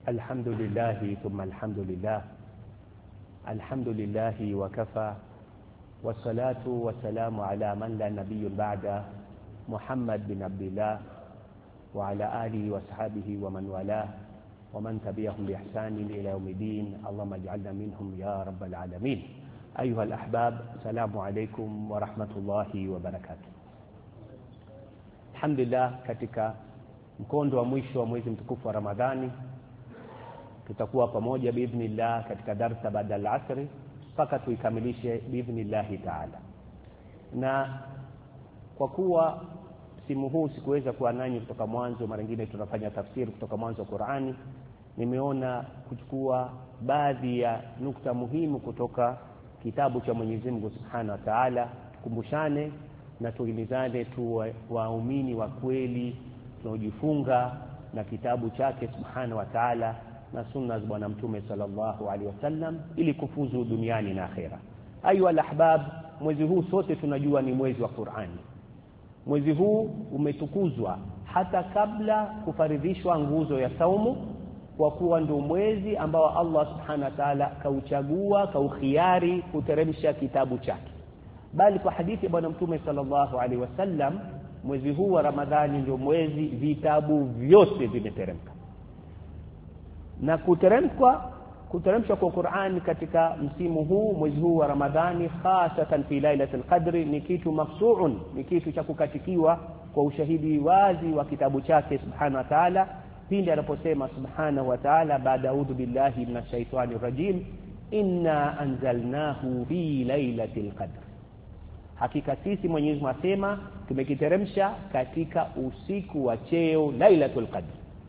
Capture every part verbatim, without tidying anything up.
الحمد لله ثم الحمد لله الحمد لله وكفى والصلاة والسلام على من لا نبي بعد محمد بن عبد الله وعلى آله وصحبه ومن والاه ومن تبعهم بإحسان إلى يوم الدين اللهم اجعلنا منهم يا رب العالمين. أيها الأحباب، السلام عليكم ورحمة الله وبركاته. الحمد لله, katika mkondo wa mwisho wa mwezi mtukufu wa Ramadhani tutakuwa pamoja biidhnillah katika darasa baada ya asri mpaka tuikamilishe biidhnillah taala. Na kwa kuwa simu huu sikuweza kuwa nanyi kutoka mwanzo, mara nyingine tunafanya tafsiri kutoka mwanzo wa Qur'ani, nimeona kuchukua baadhi ya nukta muhimu kutoka kitabu cha Mwenyezi Mungu Subhanahu wa Ta'ala, tukumbushane na tuhimizane tu waumini wa kweli tunaojifunga na kitabu chake Subhanahu wa Ta'ala na sunna za bwana mtume sallallahu alaihi wasallam ili kufuzu duniani na akhera. Ayu alahbab, mwezi huu sote tunajua ni mwezi wa Qur'ani. Mwezi huu umetukuzwa hata kabla kufaridhishwa nguzo ya saumu, kwa kuwa ndio mwezi ambao Allah Subhanahu wa Ta'ala kauchagua, kaukhiari kuteremsha kitabu chake. Bali kwa hadithi ya bwana mtume sallallahu alaihi wasallam, mwezi huu wa Ramadhani ndio mwezi vitabu vyote vimeteremka. Na kuteremka kuteremshwa kwa Qur'an katika msimu huu, mwezi huu wa Ramadhani, hasatan fi lailatul qadri, ni kitu mafsuun, ni kitu cha kukatikiwa kwa ushahidi wazi wa kitabu chake Subhanahu wa Ta'ala pindi anaposema Subhanahu wa Ta'ala baada a'udhu billahi minash shaitani rajim, inna anzalnahu fi lailatul qadr. Hakika sisi Mwenyezi Mungu asema tumekiteremsha katika usiku wa cheo lailatul qadr.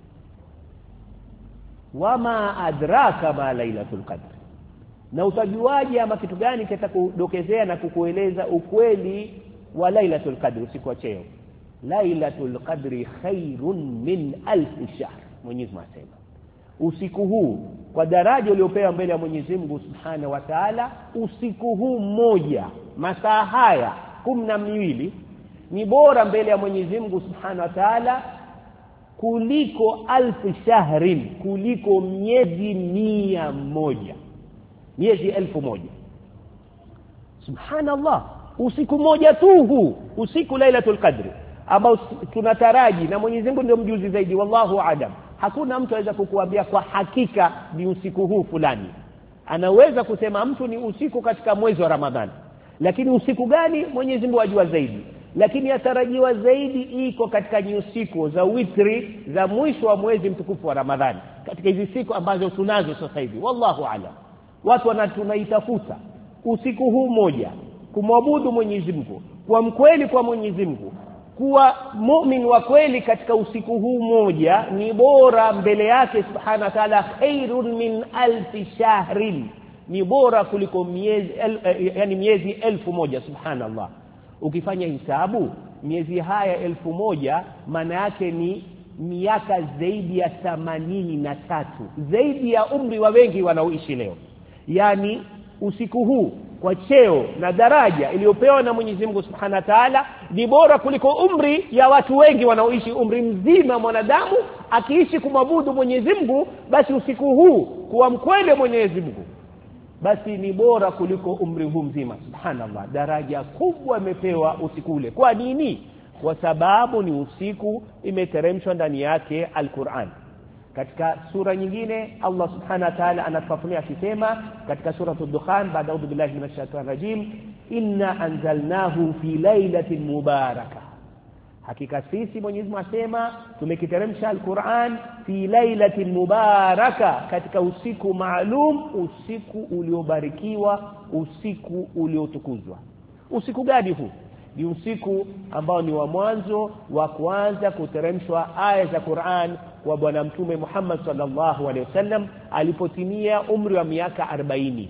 Wama adraka ma lailatul qadr, na utajuaje ama kitu gani kitakudokezea na kukueleza ukweli wa lailatul qadr, usiku wa cheo? Lailatul qadri khairun min alf shahr. Mwenyezi Mungu asema usiku huu, kwa daraja uliopewa mbele ya Mwenyezi Mungu Subhanahu wa Ta'ala, usiku huu mmoja, masaa haya kumi na mbili ni bora mbele ya Mwenyezi Mungu Subhanahu wa Ta'ala kuliko alf shahrin, kuliko miezi mia moja, miezi elfu moja. Subhanallah, usiku moja tu huu, usiku lailatul qadr ambao tunataraji, na Mwenyezi Mungu ndio mjuzi zaidi, wallahu a'lam. Hakuna mtu aweza kukuambia kwa hakika ni usiku huu fulani. Anaweza kusema mtu ni usiku katika mwezi wa Ramadhani, lakini usiku gani Mwenyezi Mungu ajua zaidi. Lakini yatarajiwa zaidi iko katika usiku za witri za mwisho wa mwezi mtukufu wa Ramadhani, katika hizi siku ambazo tunazo sasa hivi, wallahu a'lam. Watu wanatunaitafuta usiku huu moja kumwabudu Mwenyezi Mungu kwa mkweli, kwa Mwenyezi Mungu kuwa muumini wa kweli katika usiku huu moja ni bora mbele yake Subhanahu wa Ta'ala khairun min alf shahrin, ni bora kuliko miezi el, yani miezi elfu moja. Subhanallah, ukifanya hisabu miezi haya elfu moja maana yake ni miaka zaidi ya themanini na tatu, zaidi ya umri wa wengi wanaoishi leo. Yani usiku huu kwa cheo na daraja iliyopewa na Mwenyezi Mungu Subhanahu wa Ta'ala ni bora kuliko umri ya watu wengi wanaoishi umri mzima. Mwanadamu akiishi kumwabudu Mwenyezi Mungu, basi usiku huu kuwa mkweli Mwenyezi Mungu, basi ni bora kuliko umri huu mzima. Subhanallah, daraja kubwa imepewa usiku ule. Kwa nini? Kwa sababu ni usiku imeteremshwa ndani yake Al-Qur'an. Katika sura nyingine Allah Subhanahu wa Ta'ala anatufafanulia akisema katika sura Ad-Dukhan baada a'udhu billahi minash shaitani rajim, inna anzalnahu fi lailatin mubarakah. Hakika sisi Mwenyezi Mungu asema tumekiteremsha Al-Qur'an fi lailatin mubarakah, katika usiku maalum, usiku uliobarikiwa, usiku uliotukuzwa. Usiku gani huu? Ni usiku ambao ni wa mwanzo wa kuanza kuteremshwa aya za Qur'an kwa bwana mtume Muhammad sallallahu alaihi wasallam alipotimia umri wa miaka arobaini,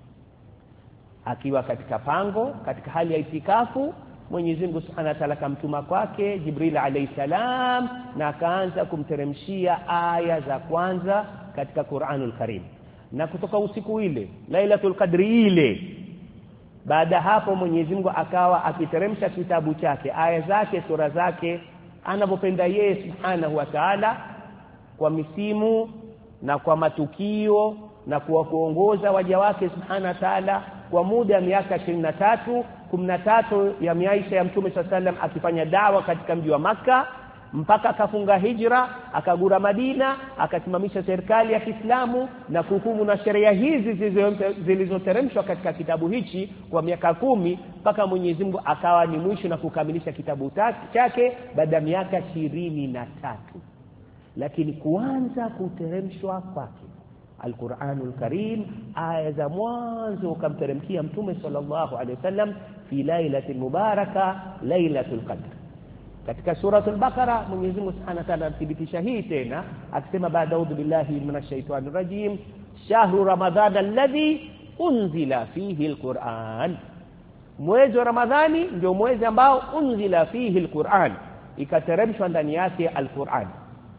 akiwa katika pango, katika hali ya itikafu. Mwenyezi Mungu Subhanahu wa Ta'ala kamtuma kwake Jibril alayhi salam, na akaanza kumteremshia aya za kwanza katika Qur'anul Karim. Na kutoka usiku ile Lailatul Qadri ile, baada hapo Mwenyezi Mungu akawa akiteremsha kitabu chake, aya zake, sura zake anavyopenda yeye Subhanahu wa Ta'ala, kwa misimu na kwa matukio na kwa kuongoza waja wake subhanahu wa ta'ala kwa muda wa miaka ishirini na tatu, kumi na tatu ya maisha ya Mtume sallallahu alayhi wasallam akifanya dawa katika mji wa Makka mpaka akafunga hijra, akagura Madina, akasimamisha serikali ya Kiislamu na kuhukumu na sheria hizi zilizoteremshwa katika kitabu hichi kwa miaka kumi mpaka Mwenyezi Mungu akawa ni mwisho na kukamilisha kitabu chake baada ya miaka ishirini na tatu. Lakini kuanza kuteremshwa kwake Al-Qur'anul Karim, aya za mwanzo kamteremkia Mtume sallallahu alaihi wasallam fi lailatul mubaraka lailatul qadr. Katika suratul Baqara Mwenyezi Mungu Subhanahu wa Ta'ala anathibitisha hii tena akisema baada a'udhu billahi minash shaitanir rajim shahru ramadhana alladhi unzila fihi alquran. Mwezi wa Ramadhani ndio mwezi ambao unzila fihi alquran, ikateremshwa ndani yake alquran.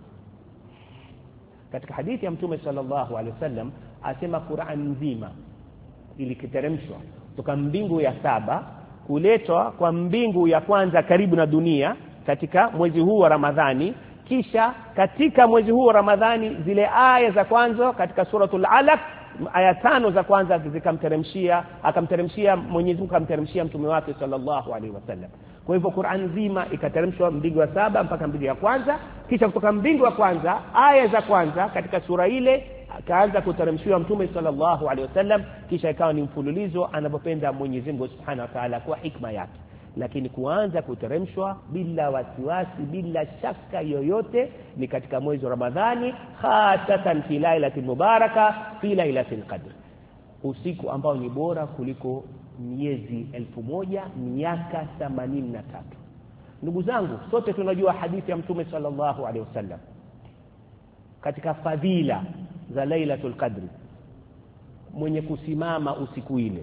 Katika hadithi ya Mtume sallallahu alaihi wasallam asema Qur'an nzima ilikiteremshwa kutoka mbingu ya saba kuletwa kwa mbingu ya kwanza karibu na dunia katika mwezi huu wa Ramadhani. Kisha katika mwezi huu wa Ramadhani zile aya za kwanza katika suratul Alaq, aya tano za kwanza zikamteremshia akamteremshia Mwenyezi Mungu akamteremshia mtume wake sallallahu alaihi wasallam. Kwa hivyo Qur'an nzima ikateremshwa mbingu ya saba mpaka mbingu ya kwanza. Kisha kutoka mbingu ya kwanza aya za kwanza katika sura ile akaanza kuteremshiwa mtume sallallahu alaihi wasallam, kisha ikawa ni mfululizo anapopenda Mwenyezi Mungu Subhanahu wa Ta'ala kwa hikma yake. Lakini kuanza kuteremshwa bila wasiwasi, bila shaka yoyote ni katika mwezi wa Ramadhani, hasatan fi lailatul mubaraka fi lailatul qadr, usiku ambao ni bora kuliko miezi elfu moja miaka themanini na tatu. Ndugu zangu, sote tunajua hadithi ya Mtume sallallahu alaihi wasallam katika fadhila za lailatul qadr. Mwenye kusimama usiku ile,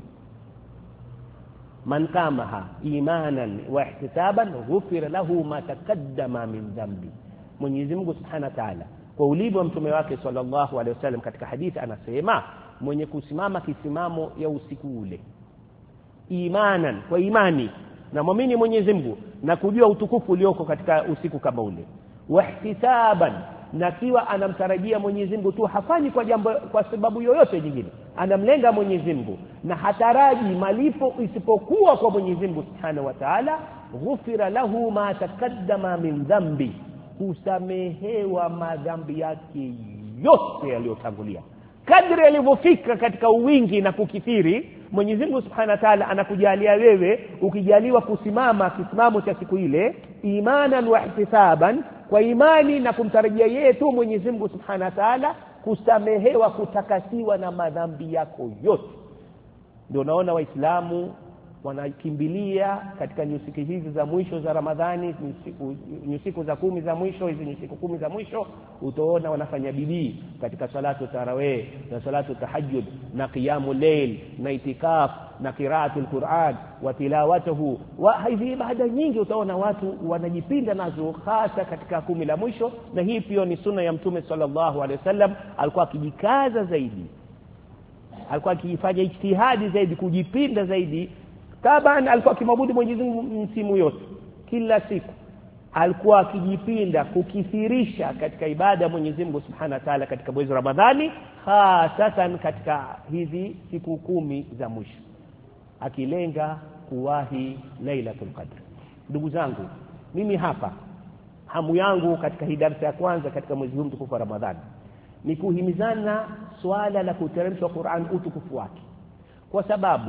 man kamaha imanan wa ihtisaban ghufira lahu ma taqaddama min dhanbi. Mwenyezi Mungu Subhanahu wa Ta'ala kwa ulivyo mtume wake sallallahu alaihi wasallam katika hadithi anasema mwenye kusimama kisimamo ya usiku ule imanan, kwa imani na muamini Mwenyezi Mungu na kujua utukufu ulioko katika usiku kama ule, wa ihtisaban na kiwa anamtarajia Mwenyezi Mungu tu, hafanyi kwa jambo kwa sababu yoyote nyingine, anamlenga Mwenyezi Mungu na hataraji malipo isipokuwa kwa Mwenyezi Mungu Subhanahu wa Ta'ala, ghufira lahu ma taqaddama min dhambi, kusamehewa madhambi yake yote yaliyotangulia. Kadri alivyofika katika uwingi na kukithiri, Mwenyezi Mungu Subhanahu wa Ta'ala anakujalia wewe ukijaliwa kusimama kisimamo cha siku ile imanan wa ihtisaban, kwa imani na kumtarajia yeye tu Mwenyezi Mungu Subhanahu wa Ta'ala, kusamehewa, kutakasiwa na madhambi yako yote. Ndio naona Waislamu wanakimbilia katika nyusiku hizi za mwisho za Ramadhani, nyusiku, nyusiku za kumi za mwisho, hizi nyusiku kumi za mwisho, utaona wanafanya bidii katika salatu tarawih na salatu tahajjud na qiyamul layl na itikaf na qiraatul Qur'an wa tilawatuhu, wa hizi ibada nyingi utaona watu wanajipinda nazo hasa katika kumi la mwisho. Na hii pia ni sunna ya Mtume sallallahu alaihi wasallam, alikuwa akijikaza zaidi, alikuwa akifanya ijtihadi zaidi, kujipinda zaidi. Taban alikuwa akimwabudu Mwenyezi Mungu msimu yote, kila siku alikuwa akijipinda kukithirisha katika ibada Mwenyezi Mungu Subhanahu wa Ta'ala katika mwezi wa Ramadhani, hasatan katika hizi siku kumi za mwisho, akilenga kuwahi Lailatul Qadr. Ndugu zangu, mimi hapa hamu yangu katika hii darasa ya kwanza katika mwezi huu mtukufu wa Ramadhani ni kuhimizana swala la kuteremshwa Qur'an utukufu wake, kwa sababu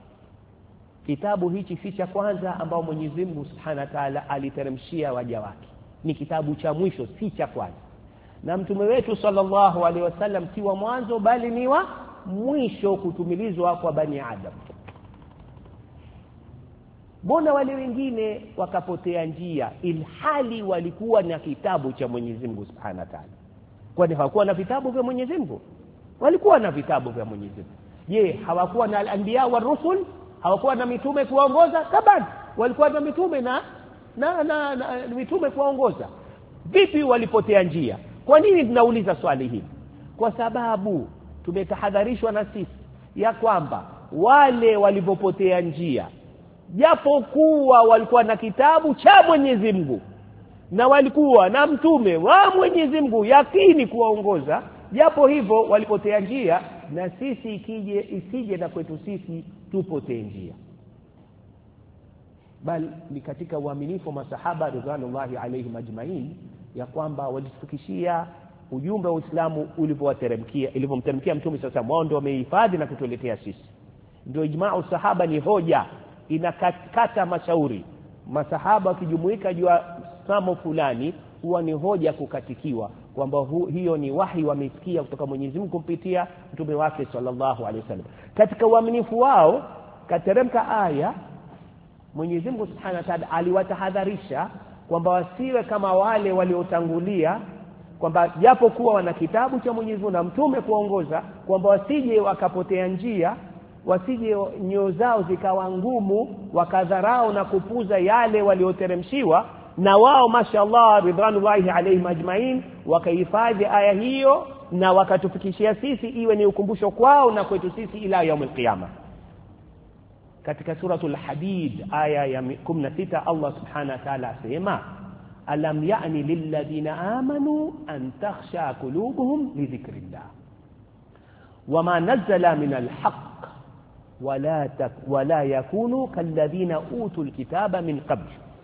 kitabu hichi si cha kwanza ambao Mwenyezi Mungu Subhanahu wa Ta'ala aliteremshia waja wake, ni kitabu cha mwisho, si cha kwanza. Na mtume wetu sallallahu alaihi wasallam si wa mwanzo bali ni wa mwisho kutumilizwa kwa bani Adam. Mbona wale wengine wakapotea njia ilhali walikuwa na kitabu cha Mwenyezi Mungu Subhanahu wa Ta'ala? Kwani hawakuwa na vitabu vya Mwenyezi Mungu? Walikuwa na vitabu vya Mwenyezi Mungu. Je, hawakuwa na al-anbiya wa rusul? Hawakuwa na mitume kuongoza? Kabani walikuwa na mitume na na, na, na mitume kuongoza. Vipi walipotea njia? Kwa nini tunauliza swali hili? Kwa sababu tumetahadharishwa na sisi ya kwamba wale walipopotea njia, japo kuwa walikuwa na kitabu cha Mwenyezi Mungu na walikuwa na mtume wa Mwenyezi Mungu yakini kuwaongoza, japo hivyo walipotea njia, na sisi ikije isije na kwetu sisi tupotee njia. Bali ni katika uaminifu masahaba radhiallahu alayhim ajma'in ya kwamba walitufikishia ujumbe wa Uislamu ulivyowateremkia, ilivyomteremkia Mtume sasa wao ndio wamehifadhi na kutuletea sisi. Ndio ijma'u sahaba ni hoja, inakata mashauri. Masahaba wakijumuika juu ya somo fulani huwa ni hoja kukatikiwa kwamba hiyo ni wahi wamesikia kutoka Mwenyezi Mungu kupitia Mtume wake sallallahu alaihi wasallam. Katika uaminifu wao kateremka aya, Mwenyezi Mungu Subhanahu wa Ta'ala aliwatahadharisha kwamba wasiwe kama wale waliotangulia, kwamba japo kuwa wana kitabu cha Mwenyezi Mungu na mtume kuongoza, kwamba wasije wakapotea njia, wasije nyoyo zao zikawa ngumu wakadharau na kupuza yale walioteremshiwa, na wao mashaallah ridwanullahi alayhim ajma'in wakahifadhi aya hiyo na wakatufikishia sisi iwe ni ukumbusho kwao na kwetu sisi ila yaumul qiyama. Katika suratul Hadid aya ya kumi na sita Allah subhanahu wa ta'ala asema alam ya'ni lilladhina amanu an takhsha qulubuhum li dhikrillah wama nazzala minal haqq wala tak wala yakunu kalladhina utul kitaba min qabl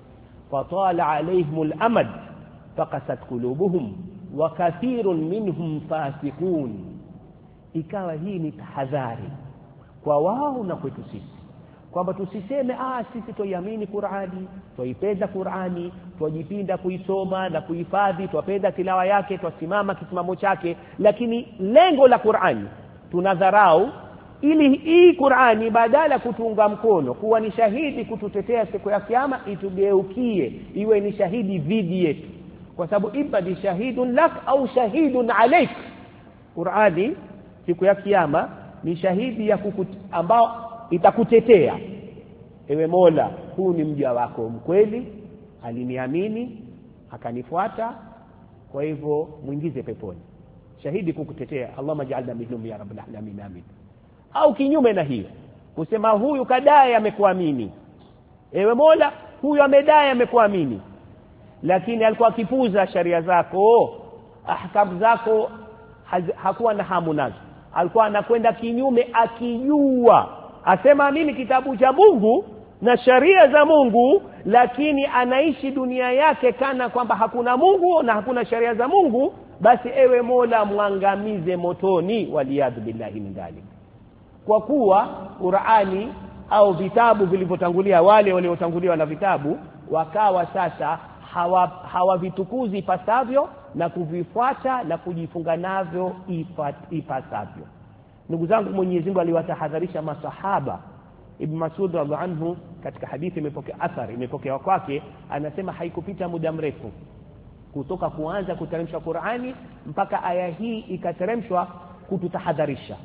fatala alayhimul amad faqasat qulubuhum wa kathirun minhum fasiqun. Ikawa hii ni tahadhari kwa wao na kwetu sisi kwamba tusiseme ah sisi tuiamini Qur'ani, tuipenda Qur'ani, tujipinda kuisoma na kuhifadhi, tupenda tilawa yake, tusimama kisimamo chake, lakini lengo la Qur'ani tunadharau, ili hii Qur'ani badala kutunga mkono kuwa ni shahidi kututetea siku ya kiyama itugeukie iwe ni shahidi dhidi yetu, kwa sababu ibadi shahidun lak au shahidun alaik. Qur'ani siku ya kiyama ni shahidi ya kukut, ambao itakutetea, ewe Mola, huu ni mja wako mkweli, aliniamini akanifuata, kwa hivyo muingize peponi. Shahidi kukutetea, Allahumma ja'alna minhum ya rabbal alamin, amin. Au kinyume na hiyo kusema huyu kadai amekuamini, ewe Mola, huyu amedai amekuamini, lakini alikuwa akipuza sharia zako, ahkam zako hakuwa na hamu nazo, alikuwa anakwenda kinyume akijua asema mimi kitabu cha Mungu na sharia za Mungu, lakini anaishi dunia yake kana kwamba hakuna Mungu na hakuna sharia za Mungu, basi ewe Mola muangamize motoni, waliyadhu billahi min dhalik. Kwa kuwa Qur'ani au vitabu vilivyotangulia, wale waliotanguliwa na vitabu wakawa sasa hawa hawavitukuzi ipasavyo na kuvifuata na kujifunga navyo ipasavyo. Ndugu zangu, Mwenyezi Mungu aliwatahadharisha masahaba. Ibn Mas'ud radhiallahu anhu katika hadithi imepokea athari imepokea kwake, anasema haikupita muda mrefu kutoka kuanza kuteremshwa Qur'ani mpaka aya hii ikateremshwa kututahadharisha,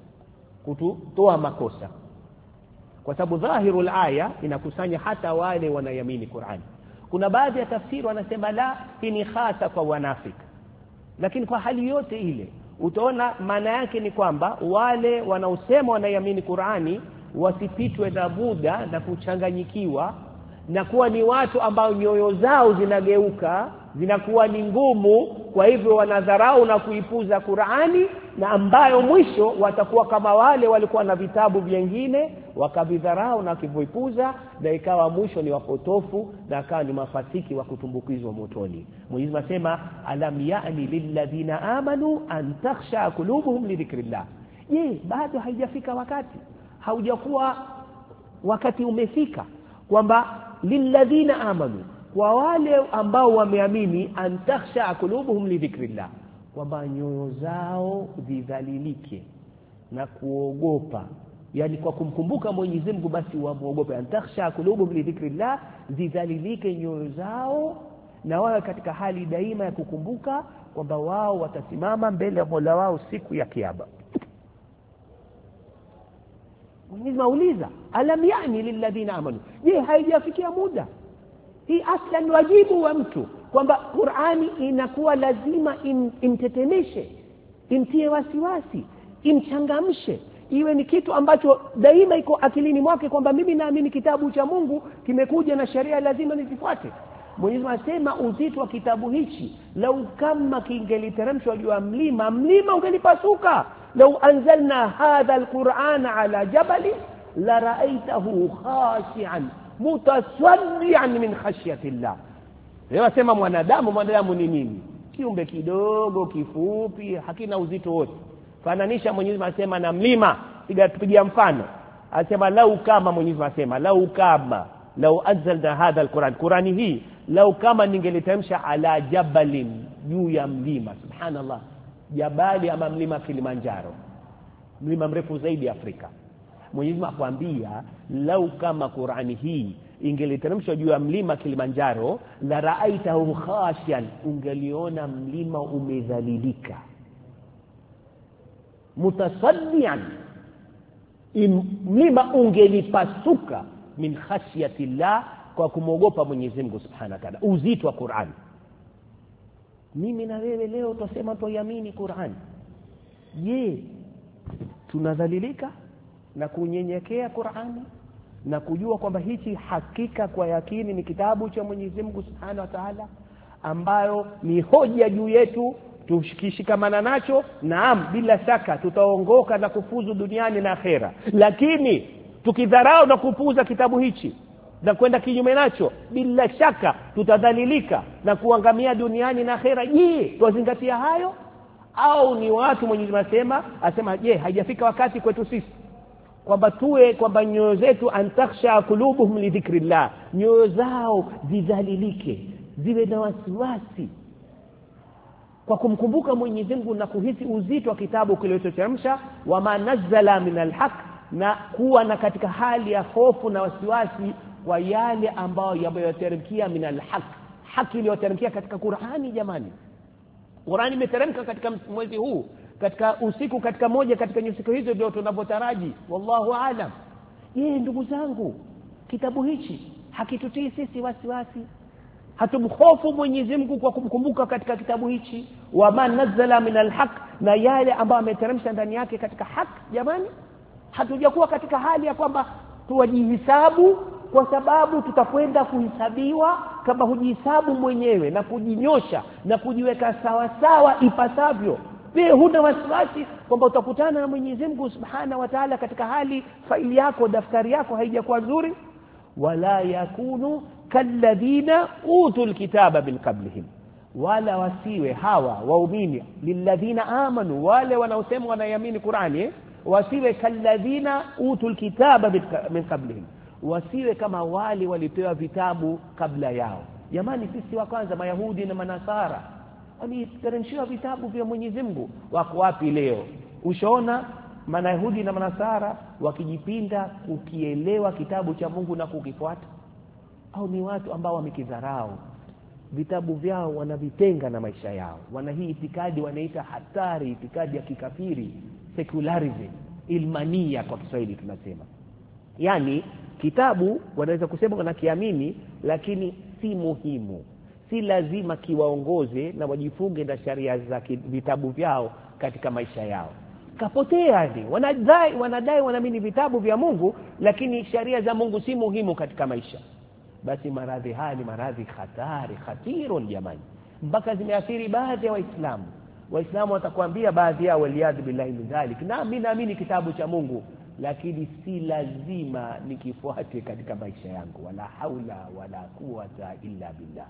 kututoa makosa, kwa sababu dhahirul aya inakusanya hata wale wanayamini Qur'ani. Kuna baadhi ya tafsiri wanasema la, hii ni hasa kwa wanafiki, lakini kwa hali yote ile utaona maana yake ni kwamba wale wanaosema wanayamini Qur'ani wasipitwe na muda na kuchanganyikiwa na kuwa ni watu ambao nyoyo zao zinageuka, zinakuwa ni ngumu, kwa hivyo wanadharau na kuipuza Qur'ani, na ambayo mwisho watakuwa kama wale walikuwa na vitabu vingine wakavidharau na kuvipuza, na ikawa mwisho ni wapotofu na akawa ni mafasiki wa kutumbukizwa motoni. Mwenyezi Mungu asema alam ya'ni lilladhina amanu an takhsha qulubuhum li dhikrillah. Je, bado haijafika wakati? Haujakuwa wakati umefika kwamba lilladhina amanu, kwa wale ambao wameamini, an takhsha qulubuhum li dhikrillah, kwamba nyoyo zao zidhalilike na kuogopa, yani kwa kumkumbuka Mwenyezi Mungu basi wamuogope. An takhsha qulubuhum li dhikrillah, zidhalilike nyoyo zao na wawe katika hali daima ya kukumbuka kwamba wao watasimama mbele ya Mola wao siku ya kiyama. Mwenyezi Mungu auliza alam yani lilladhina amanu, je haijafikia muda? Hii aslan wajibu wa mtu kwamba Qur'ani inakuwa lazima im, imtetemeshe, imtie wasiwasi, imchangamshe, iwe ni kitu ambacho daima iko akilini mwake kwamba mimi naamini kitabu cha Mungu kimekuja na sharia lazima nizifuate. Mwenyezi Mungu asema uzito wa kitabu hichi, lau kama kingeliteremshwa juu ya mlima, mlima ungelipasuka. Lau anzalna hadha alqur'ana ala jabali la ra'aytahu khashi'an mutaswaddian min khashyatillah. Leo asema mwanadamu, mwanadamu ni nini? Kiumbe kidogo, kifupi, hakina uzito wote. Fananisha Mwenyezi Mungu asema na mlima, piga tupigia mfano. Asema lau kama, Mwenyezi Mungu asema lau kama, lau anzalna hadha alquran, Qurani hii lau kama ningeliteremsha ala jabalin, juu ya mlima. Subhanallah, jabali ama mlima Kilimanjaro, mlima mrefu zaidi Afrika. Mwenyezi Mungu akwambia lau kama Qurani hii ingeliteremshwa juu ya mlima Kilimanjaro, la ra'aitahu khashian, ungeliona mlima umedhalilika, mutasaddian, mlima ungelipasuka min khashyatillah, kwa kumogopa Mwenyezi Mungu Subhanahu wa Ta'ala. Uzito wa Qur'an. Mimi na wewe leo tusema tuamini Qur'an. Je, tunadhalilika na kunyenyekea Qur'ani na kujua kwamba hichi hakika kwa yakini ni kitabu cha Mwenyezi Mungu Subhanahu wa Ta'ala, ambayo ni hoja juu yetu, tukishikamana nacho, naam, bila shaka tutaongoka na kufuzu duniani na akhera. Lakini tukidharau na kupuuza kitabu hichi na kwenda kinyume nacho, bila shaka tutadhalilika na kuangamia duniani na akhera. Je, tuzingatia hayo au ni watu Mwenyezi Mungu asema asema je, haijafika wakati kwetu sisi kwamba tuwe kwamba nyoyo zetu antakhsha qulubuhum li dhikrillah, nyoyo zao zidhalilike, ziwe na wasiwasi kwa kumkumbuka Mwenyezi Mungu na kuhisi uzito wa kitabu kilichoteremsha, wa manazala min alhaq, na kuwa na katika hali ya hofu na wasiwasi kwa yale ambayo yameteremkia min alhaq, haki iliyoteremkia katika Qur'ani. Jamani, Qur'ani imeteremka katika mwezi huu, katika usiku, katika moja katika nyusiku hizo ndio tunapotaraji, wallahu aalam. Yeye ndugu zangu, kitabu hichi hakitutii sisi wasiwasi, hatumhofu Mwenyezi Mungu kwa kumkumbuka katika kitabu hichi, wa man nazala min alhaq, na yale ambayo ameteremsha ndani yake katika haki. Jamani, hatujakuwa katika hali ya kwamba tuwajihisabu, kwa sababu tutakwenda kuhesabiwa kama hujihesabu mwenyewe na kujinyosha na kujiweka sawa sawa ipasavyo. Wewe huna wasiwasi kwamba utakutana na Mwenyezi Mungu Subhanahu wa Ta'ala katika hali faili yako, daftari yako haijakuwa nzuri. Wala yakunu kalladhina utul kitaba min qablihim, wala wasiwe hawa waumini lilladhina amanu, wale wanaosema wanayamini Qur'ani, eh? wasiwe kalladhina utul kitaba min qablihim, wasiwe kama wale walipewa vitabu kabla yao. Jamani, sisi wa kwanza Mayahudi na Manasara waliteremshiwa vitabu vya Mwenyezi Mungu. Wako wapi leo? Ushaona Mayahudi na Manasara wakijipinda kukielewa kitabu cha Mungu na kukifuata? Au ni watu ambao wamekidharau vitabu vyao, wanavitenga na maisha yao? Wana hii itikadi wanaita hatari, itikadi ya kikafiri, secularism, ilmania kwa Kiswahili tunasema. Yani kitabu wanaweza kusema wanakiamini, lakini si muhimu, si lazima kiwaongoze na wajifunge na sharia za vitabu vyao katika maisha yao. Kapotea ndi wanadai wanadai wanaamini vitabu vya Mungu, lakini sharia za Mungu si muhimu katika maisha. Basi maradhi haya ni maradhi hatari, khatirun jamani, mpaka zimeathiri baadhi ya Waislamu. Waislamu watakwambia baadhi yao, waliyadhu billahi min dhalik, na mimi naamini kitabu cha Mungu, lakini si lazima nikifuate katika maisha yangu. Wala haula wala quwwata illa billah.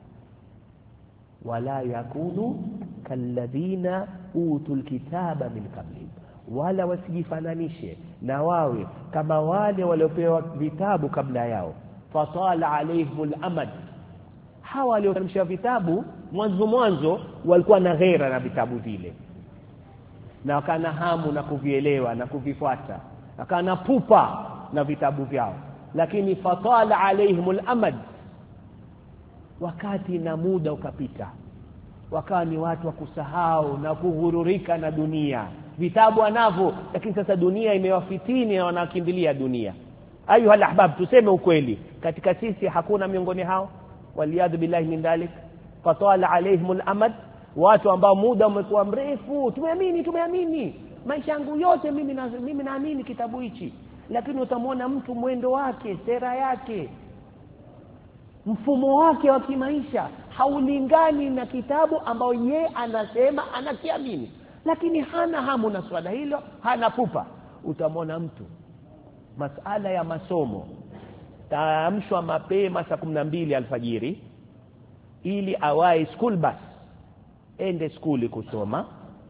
Wala yakunu kalladhina utul kitaba min qablihim, wala wasijifananishe na wawe kama wale waliopewa vitabu kabla yao. Fatala alayhimul amad, hawa walioteremsha vitabu mwanzo mwanzo walikuwa na ghera na vitabu vile, na wakana hamu na kuvielewa na kuvifuata, wakana pupa na vitabu vyao. Lakini fatala alayhimul amad, wakati na muda ukapita, wakawa ni watu wa kusahau na kughururika na dunia. Vitabu wanavyo, lakini sasa dunia imewafitini na wanakimbilia dunia. Ayuha alahbab, tuseme ukweli, katika sisi hakuna miongoni hao waliyadhu billahi min dhalik. Fatala alayhimul amad, watu ambao muda umekuwa mrefu, tumeamini tumeamini maisha yangu yote mimi na mimi naamini kitabu hichi, lakini utamwona mtu mwendo wake, sera yake, mfumo wake wa kimaisha haulingani na kitabu ambao ye anasema anakiamini, lakini hana hamu na swala hilo, hana pupa. Utamwona mtu masala ya masomo taamshwa mapema saa kumi na mbili alfajiri ili awai school bus ende skuli kusoma.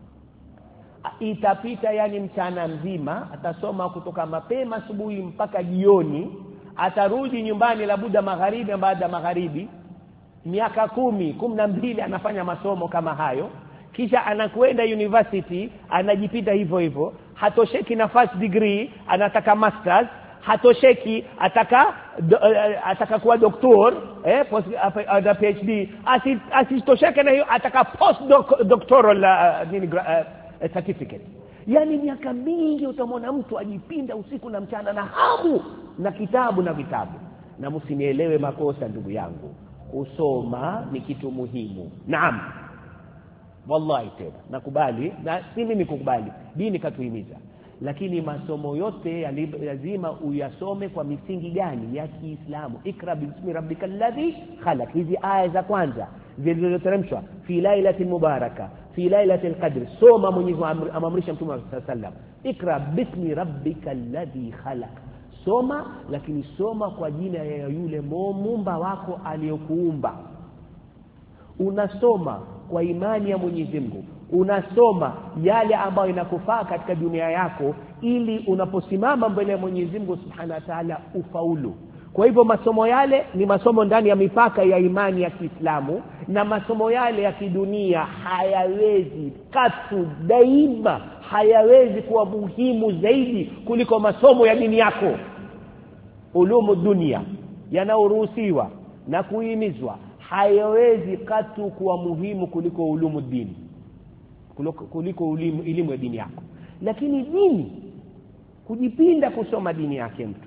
Itapita yani mchana mzima, atasoma kutoka mapema asubuhi mpaka jioni, atarudi nyumbani labuda magharibi. Baada magharibi miaka kumi, kumi na mbili anafanya masomo kama hayo, kisha anakwenda university anajipita hivyo hivyo. Hatosheki na first degree, anataka masters. Hatosheki, ataka do, uh, ataka kuwa doktor eh post uh, PhD. Asitosheke na hiyo, ataka post doctoral uh, nini uh, certificate. Yani miaka mingi utamwona mtu ajipinda usiku na mchana na hamu na kitabu na vitabu. Na msinielewe makosa ndugu yangu, kusoma ni kitu muhimu. Naam, wallahi tena nakubali, na si mimi kukubali, dini katuhimiza. Lakini masomo yote lazima uyasome kwa misingi gani ya Kiislamu? Ikra bismi rabbikal ladhi khalaq. Hizi aya za kwanza zilizoteremshwa fi lailatin mubaraka fi lailatil qadr, soma. Mwenyezi Mungu amamrisha Mtume sallallahu alaihi wasallam, ikra bismi rabbikal ladhi khalaq. Soma, lakini soma kwa jina ya yule muumba wako aliyokuumba. Unasoma kwa imani ya Mwenyezi Mungu, unasoma yale ambayo inakufaa katika dunia yako, ili unaposimama mbele ya Mwenyezi Mungu Subhanahu wa Ta'ala ufaulu. Kwa hivyo masomo yale ni masomo ndani ya mipaka ya imani ya Kiislamu, na masomo yale ya kidunia hayawezi katu daima hayawezi kuwa muhimu zaidi kuliko masomo ya dini yako. Ulumu dunia yanaoruhusiwa na kuhimizwa hayawezi katu kuwa muhimu kuliko ulumu dini, kuliko, kuliko elimu, elimu ya dini yako. Lakini dini, kujipinda kusoma dini yake mtu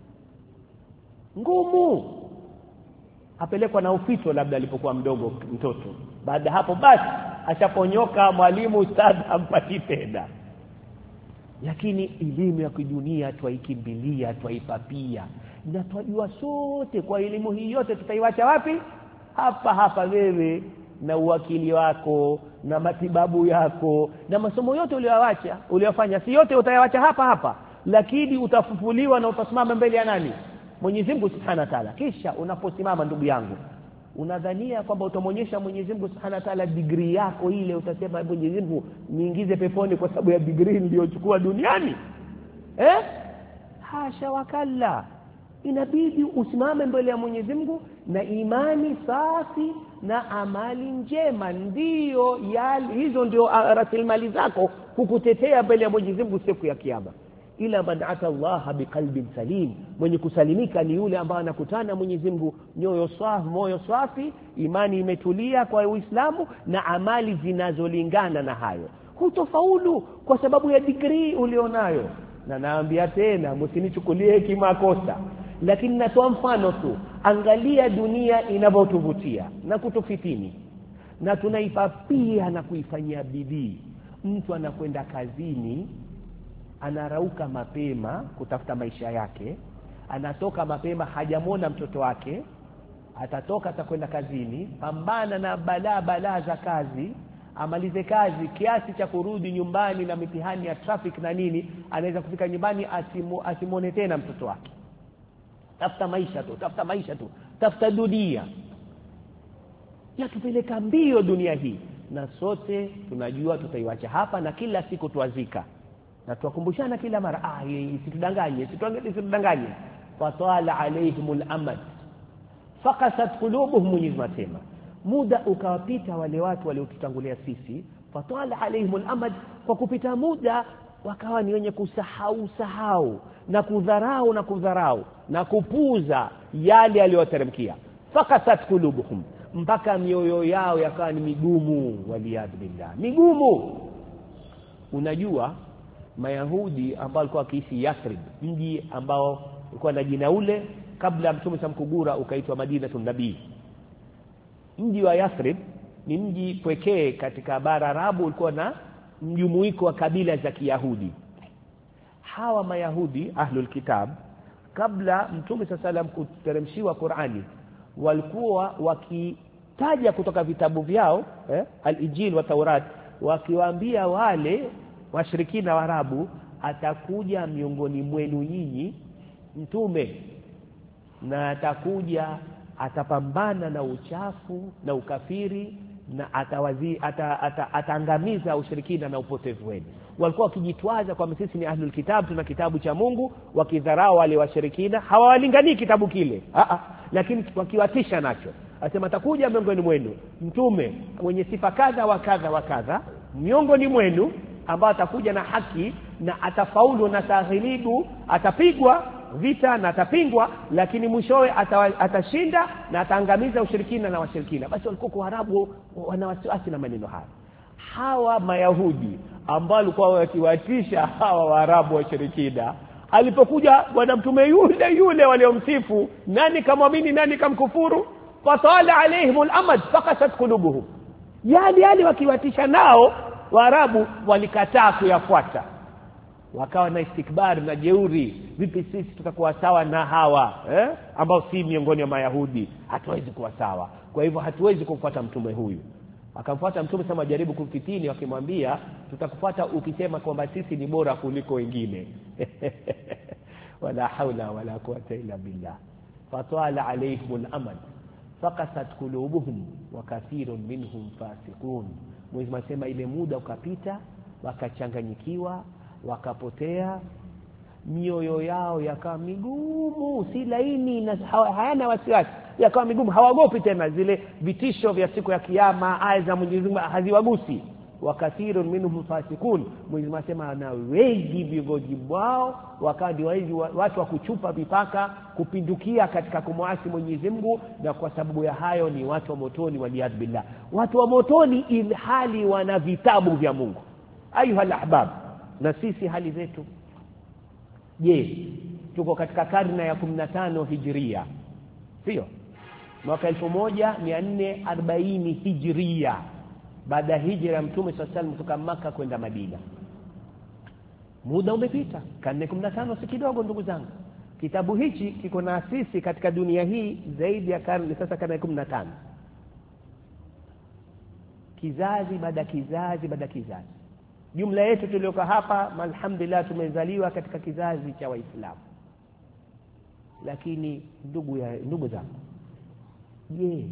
ngumu, apelekwa na ufito labda alipokuwa mdogo mtoto. Baada hapo basi ashaponyoka, mwalimu ustadhi ampati tena. Lakini elimu ya kidunia twaikimbilia, twaipapia, na twajua sote kwa elimu hii yote tutaiwacha wapi? Hapa hapa wewe na uwakili wako na matibabu yako na masomo yote uliyoacha uliyofanya, si yote utayawacha hapa hapa, lakini utafufuliwa na utasimama mbele ya nani? Mwenyezi Mungu Subhanahu wa Ta'ala. Kisha unaposimama ndugu yangu, unadhania kwamba utamonyesha Mwenyezi Mungu Subhanahu wa Ta'ala degree yako ile, utasema Mwenyezi Mungu niingize peponi kwa sababu ya degree niliyochukua duniani? Eh? Hasha wakalla. Inabidi usimame mbele ya Mwenyezi Mungu na imani safi na amali njema, ndio yali hizo ndio rasilimali zako kukutetea mbele ya Mwenyezi Mungu siku ya kiyama. Ila man ata Allah biqalbin salim, mwenye kusalimika ni yule ambaye anakutana Mwenyezi Mungu nyoyo safi, moyo safi, imani imetulia kwa Uislamu na amali zinazolingana na hayo. Hutofaulu kwa sababu ya degree ulionayo. Na naambia tena, msinichukulie kimakosa, lakini natoa mfano tu. Angalia dunia inavyotuvutia na kutufitini, na tunaipapia na kuifanyia bidii. Mtu anakwenda kazini, anarauka mapema kutafuta maisha yake, anatoka mapema, hajamwona mtoto wake, atatoka atakwenda kazini, pambana na balaa balaa za kazi, amalize kazi kiasi cha kurudi nyumbani na mitihani ya traffic na nini, anaweza kufika nyumbani asimu, asimone tena mtoto wake. Tafuta maisha tu, tafuta maisha tu, tafuta dunia. Yatupeleka mbio dunia hii, na sote tunajua tutaiwacha hapa, na kila siku tuazika. Na tuwakumbushana kila mara, ah isitudanganye, isitudanganye. Fatala alaihimul amad faqasat qulubuhum, Mwenyezi Mungu asema muda ukawapita wale watu waliotutangulia sisi. Fatala alaihimul amad, kwa kupita muda wakawa ni wenye kusahau sahau na kudharau na kudharau na kupuza yale aliyoteremkia. Faqasat qulubuhum, mpaka mioyo yao yakawa ni migumu, waliyad billah, migumu. Unajua Mayahudi ambao walikuwa wakiishi Yathrib, mji ambao ulikuwa na jina ule kabla Mtume samkugura ukaitwa Madinatun Nabii. Mji wa Yathrib ni mji pekee katika bara Arabu ulikuwa na mjumuiko wa kabila za Kiyahudi. Hawa Mayahudi ahlul kitab, kabla Mtume sallam kuteremshiwa Qur'ani, walikuwa wakitaja kutoka vitabu vyao eh, al-Injil wa Taurat, wakiwaambia wale washirikina wa Arabu, atakuja miongoni mwenu nyinyi mtume na atakuja atapambana na uchafu na ukafiri na atawazi ata, ata, ataangamiza ushirikina na upotevu wenu. Walikuwa wakijitwaza kwa sisi ni ahlul kitab, tuna kitabu cha Mungu, wakidharau wale washirikina, hawawalinganii kitabu kile a a lakini wakiwatisha nacho. Asema atakuja miongoni mwenu mtume mwenye sifa kadha wa kadha wa kadha miongoni mwenu, ambao atakuja na haki na atafaulu na taghlibu, atapigwa vita na atapingwa, lakini mwishowe atashinda na ataangamiza ushirikina na washirikina. Basi walikuwa kwa Arabu wana wasiwasi na maneno haya. Hawa Mayahudi ambao walikuwa wakiwatisha hawa Waarabu washirikina, alipokuja bwana mtume yule yule waliomsifu, nani kamwamini nani kamkufuru? Fatala alaihimul amad faqasat qulubuhum. Yale yale wakiwatisha nao Waarabu walikataa kuyafuata, wakawa na istikbar na jeuri. Vipi sisi tutakuwa sawa na hawa eh ambao si miongoni mwa Mayahudi? Hatuwezi kuwa sawa, kwa hivyo hatuwezi kumfuata mtume huyu. Akamfuata mtume sama jaribu kumfitini, wakimwambia tutakufuata ukisema kwamba sisi ni bora kuliko wengine. Wala haula wala quwwata illa billah. Fatala alayhimul amad faqasat qulubuhum wa kathirun minhum fasiqun. Mwenyezi Mungu ile muda ukapita, wakachanganyikiwa, wakapotea, mioyo yao yakawa migumu, si laini na hayana wasiwasi, yakawa migumu, hawagopi tena zile vitisho vya siku ya kiyama, aya za Mwenyezi Mungu haziwagusi. Wakathirun minhum fasikun. Mwenyezi Mungu asema na wengi miongoni mwao wakadi wengi watu wa kuchupa mipaka, kupindukia katika kumwasi Mwenyezi Mungu, na kwa sababu ya hayo ni watu wa motoni, waliyad billah. Watu wa motoni ilhali wana vitabu vya Mungu. Ayuha ahbab, na sisi hali zetu je? Tuko katika karne ya kumi na tano Hijria, sio? Mwaka elfu moja mia nne arobaini Hijria, baada ya hijra ya Mtume sallallahu alaihi wasallam kutoka Makka kwenda Madina. Muda umepita, karne kumi na tano si kidogo ndugu zangu. Kitabu hichi kiko na asisi katika dunia hii zaidi ya karne, sasa karne kumi na tano. Kizazi baada kizazi baada kizazi. Jumla yetu tulioka hapa alhamdulillah tumezaliwa katika kizazi cha Waislamu. Lakini ndugu ya ndugu zangu, je,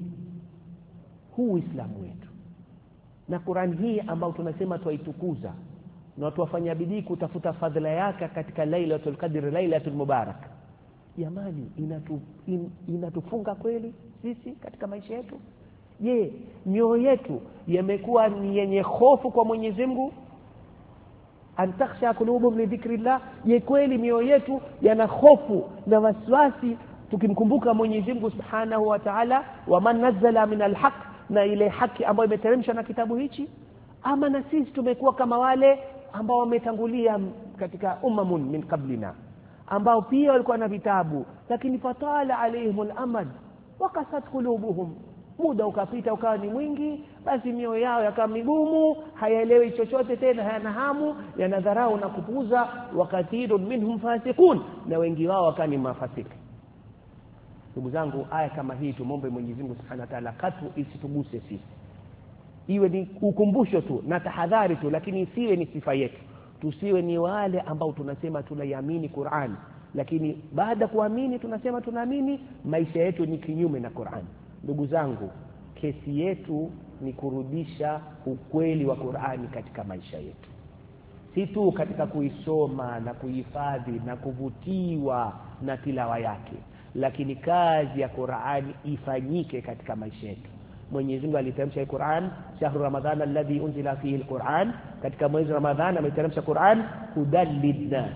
huu Uislamu wetu na Qur'an hii ambao tunasema tuaitukuza na tuwafanya bidii kutafuta fadhila yake katika Lailatul Qadr, Lailatul Mubarak, jamani, inatu, in, inatufunga kweli sisi katika maisha yetu? Je, mioyo yetu yamekuwa ni yenye hofu kwa Mwenyezi Mungu? Antakhsha qulubuhum li dhikrillah. Je, kweli mioyo yetu yana hofu na wasiwasi tukimkumbuka Mwenyezi Mungu Subhanahu wa Ta'ala, wa man nazzala min alhaq, na ile haki ambayo imeteremshwa na kitabu hichi? Ama na sisi tumekuwa kama wale ambao wametangulia katika ummamun min qablina, ambao pia walikuwa na vitabu lakini fatala alaihimul amad waqasat qulubuhum, muda ukapita ukawa ni mwingi, basi mioyo yao yakawa migumu, hayaelewi chochote tena, hayana hamu, yanadharau na kupuuza. Wakathirun minhum fasiqun, na wengi wao wakawa ni mafasiki. Ndugu zangu, aya kama hii tumombe Mwenyezi Mungu Subhanahu wa Ta'ala katu isituguse sisi, iwe ni ukumbusho tu na tahadhari tu, lakini isiwe ni sifa yetu. Tusiwe ni wale ambao tunasema tunaiamini Qur'an, lakini baada kuamini tunasema tunaamini, maisha yetu ni kinyume na Qur'an. Ndugu zangu, kesi yetu ni kurudisha ukweli wa Qur'ani katika maisha yetu, si tu katika kuisoma na kuhifadhi na kuvutiwa na tilawa yake, lakini kazi ya Qur'ani ifanyike katika maisha yetu. Mwenyezi Mungu aliteremsha Qur'an, shahru ramadhana alladhi unzila fihi alquran, katika mwezi Ramadhani ameteremsha Qur'an hudan linnas,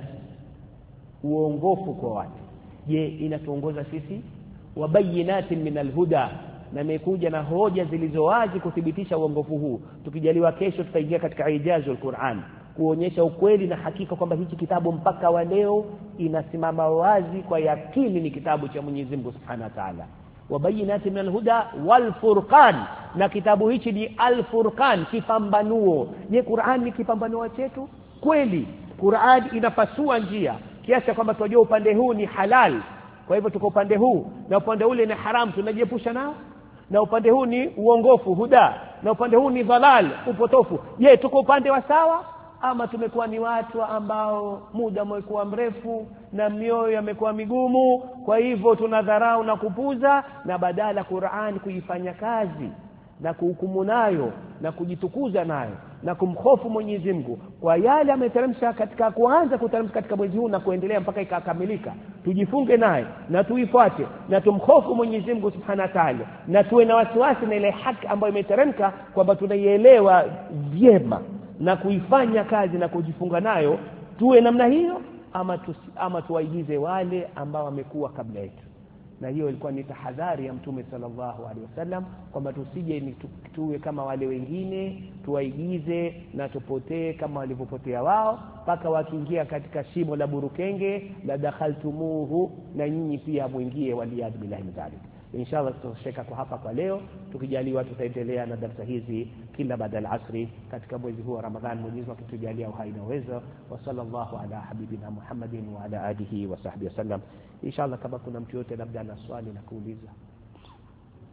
uongofu kwa watu. Je, inatuongoza sisi? Wabayinatin min alhuda, na imekuja na hoja zilizowazi kuthibitisha uongofu huu. Tukijaliwa kesho tutaingia katika ijazul Qur'an, kuonyesha ukweli na hakika kwamba hichi kitabu mpaka wa leo inasimama wazi kwa yakini ni kitabu cha Mwenyezi Mungu Subhanahu wa Ta'ala. Wabayinati min alhuda wal furqan, na kitabu hichi ni al-Furqan, kipambanuo. Je, Qur'an ni kipambanuo chetu kweli? Qur'an inapasua njia kiasi kwamba tunajua upande huu ni halal Kwa hivyo tuko upande huu na upande ule ni haram, tunajiepusha nao, na upande huu ni uongofu huda, na upande huu ni dhalal upotofu. Je, tuko upande wa sawa ama tumekuwa ni watu ambao muda umekuwa mrefu na mioyo imekuwa migumu, kwa hivyo tunadharau na kupuza, na badala Qur'an kuifanya kazi na kuhukumu nayo na kujitukuza nayo na kumhofu Mwenyezi Mungu kwa yale ameteremsha katika kuanza kuteremsha katika mwezi huu na kuendelea mpaka ikakamilika, tujifunge naye na tuifuate na tumhofu Mwenyezi Mungu Subhanahu wa Ta'ala, na tuwe na wasiwasi na ile haki ambayo imeteremka kwamba tunaielewa vyema na kuifanya kazi na kujifunga nayo. Tuwe namna hiyo ama tu, ama tuwaigize wale ambao wamekuwa kabla yetu. Na hiyo ilikuwa ni tahadhari ya Mtume sallallahu alaihi wasallam kwamba tusije ni tuwe kama wale wengine, tuwaigize na tupotee kama walivyopotea wao, mpaka wakiingia katika shimo la burukenge la dakhaltumuhu, na nyinyi pia muingie, waliyad billahi mzalik. Inshallah tutasheka kwa hapa kwa leo, tukijaliwa tutaendelea na darasa hizi kila baada ya asri katika mwezi huu wa Ramadhani, Mwenyezi Mungu akitujalia uhai na uwezo. Wa sallallahu ala habibina Muhammadin wa ala alihi wa sahbihi wasallam. Inshallah kama kuna mtu yote labda ana swali na kuuliza.